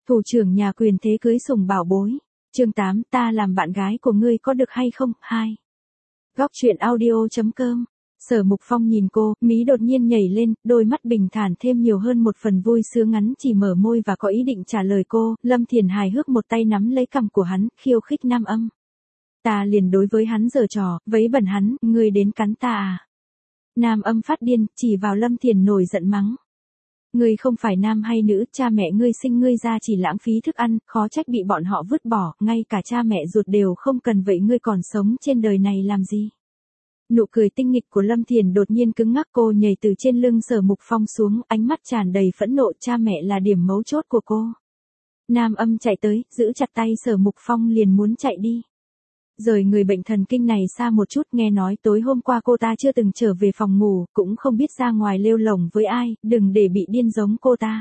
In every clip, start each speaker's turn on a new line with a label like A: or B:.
A: Thủ trưởng nhà quyền thế cưới sủng bảo bối. Chương 8, ta làm bạn gái của ngươi có được hay không? 2. Góc truyện audio.com. Sở Mục Phong nhìn cô, mí đột nhiên nhảy lên, đôi mắt bình thản thêm nhiều hơn một phần vui sướng, ngắn chỉ mở môi và có ý định trả lời cô. Lâm Thiền hài hước một tay nắm lấy cằm của hắn, khiêu khích Nam Âm. Ta liền đối với hắn giở trò, vấy bẩn hắn, ngươi đến cắn ta à? Nam Âm phát điên, chỉ vào Lâm Thiền nổi giận mắng. Ngươi không phải nam hay nữ, cha mẹ ngươi sinh ngươi ra chỉ lãng phí thức ăn, khó trách bị bọn họ vứt bỏ, ngay cả cha mẹ ruột đều không cần, vậy ngươi còn sống trên đời này làm gì? Nụ cười tinh nghịch của Lâm Thiền đột nhiên cứng ngắc, cô nhảy từ trên lưng Sở Mục Phong xuống, ánh mắt tràn đầy phẫn nộ, cha mẹ là điểm mấu chốt của cô. Nam Âm chạy tới, giữ chặt tay Sở Mục Phong liền muốn chạy đi. Rời người bệnh thần kinh này xa một chút, nghe nói tối hôm qua cô ta chưa từng trở về phòng ngủ, cũng không biết ra ngoài lêu lổng với ai, đừng để bị điên giống cô ta.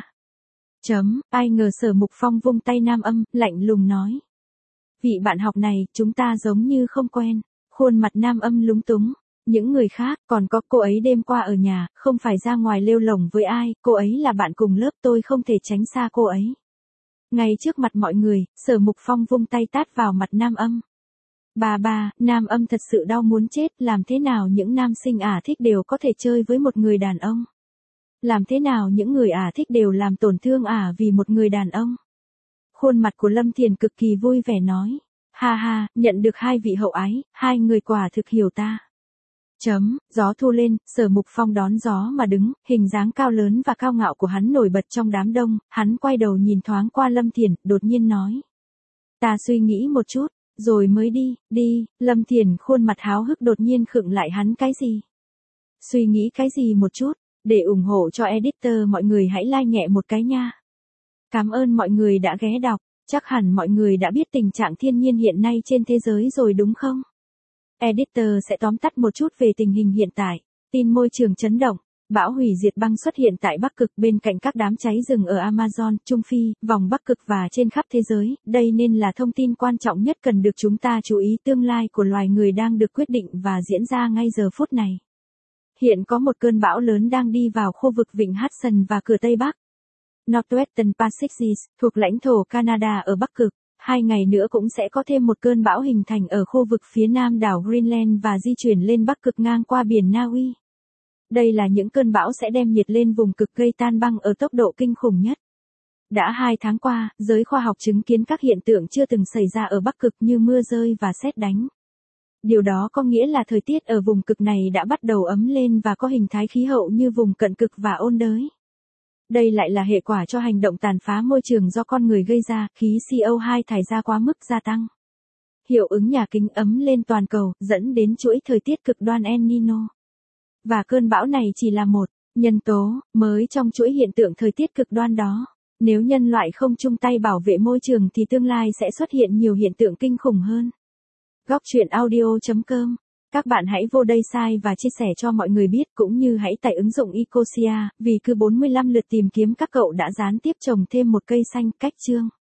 A: Ai ngờ Sở Mục Phong vung tay Nam Âm, lạnh lùng nói. Vị bạn học này, chúng ta giống như không quen. Khuôn mặt Nam Âm lúng túng. Những người khác, còn có cô ấy đêm qua ở nhà, không phải ra ngoài lêu lổng với ai, cô ấy là bạn cùng lớp, tôi không thể tránh xa cô ấy. Ngay trước mặt mọi người, Sở Mục Phong vung tay tát vào mặt Nam Âm. Bà, Nam Âm thật sự đau muốn chết, làm thế nào những nam sinh thích đều có thể chơi với một người đàn ông? Làm thế nào những người thích đều làm tổn thương vì một người đàn ông? Khuôn mặt của Lâm Thiền cực kỳ vui vẻ nói. Ha, nhận được hai vị hậu ái, hai người quả thực hiểu ta. Gió thu lên, Sở Mục Phong đón gió mà đứng, hình dáng cao lớn và cao ngạo của hắn nổi bật trong đám đông, hắn quay đầu nhìn thoáng qua Lâm Thiền, đột nhiên nói. Ta suy nghĩ một chút, rồi mới đi, Lâm Thiền khuôn mặt háo hức đột nhiên khựng lại, hắn cái gì? Suy nghĩ cái gì một chút, để ủng hộ cho editor mọi người hãy like nhẹ một cái nha. Cảm ơn mọi người đã ghé đọc. Chắc hẳn mọi người đã biết tình trạng thiên nhiên hiện nay trên thế giới rồi đúng không? Editor sẽ tóm tắt một chút về tình hình hiện tại. Tin môi trường chấn động, bão hủy diệt băng xuất hiện tại Bắc Cực bên cạnh các đám cháy rừng ở Amazon, Trung Phi, vòng Bắc Cực và trên khắp thế giới. Đây nên là thông tin quan trọng nhất cần được chúng ta chú ý, tương lai của loài người đang được quyết định và diễn ra ngay giờ phút này. Hiện có một cơn bão lớn đang đi vào khu vực vịnh Hudson và cửa Tây Bắc. Northwestern Pacific, thuộc lãnh thổ Canada ở Bắc Cực. 2 ngày nữa cũng sẽ có thêm một cơn bão hình thành ở khu vực phía nam đảo Greenland và di chuyển lên Bắc Cực ngang qua biển Na Uy. Đây là những cơn bão sẽ đem nhiệt lên vùng cực, gây tan băng ở tốc độ kinh khủng nhất. Đã 2 tháng qua, giới khoa học chứng kiến các hiện tượng chưa từng xảy ra ở Bắc Cực như mưa rơi và sét đánh. Điều đó có nghĩa là thời tiết ở vùng cực này đã bắt đầu ấm lên và có hình thái khí hậu như vùng cận cực và ôn đới. Đây lại là hệ quả cho hành động tàn phá môi trường do con người gây ra, khí CO2 thải ra quá mức gia tăng. Hiệu ứng nhà kính ấm lên toàn cầu, dẫn đến chuỗi thời tiết cực đoan El Nino. Và cơn bão này chỉ là một nhân tố mới trong chuỗi hiện tượng thời tiết cực đoan đó. Nếu nhân loại không chung tay bảo vệ môi trường thì tương lai sẽ xuất hiện nhiều hiện tượng kinh khủng hơn. Góc truyện audio.com. Các bạn hãy vô đây like và chia sẻ cho mọi người biết, cũng như hãy tải ứng dụng Ecosia, vì cứ 45 lượt tìm kiếm các cậu đã gián tiếp trồng thêm một cây xanh. Cách chương.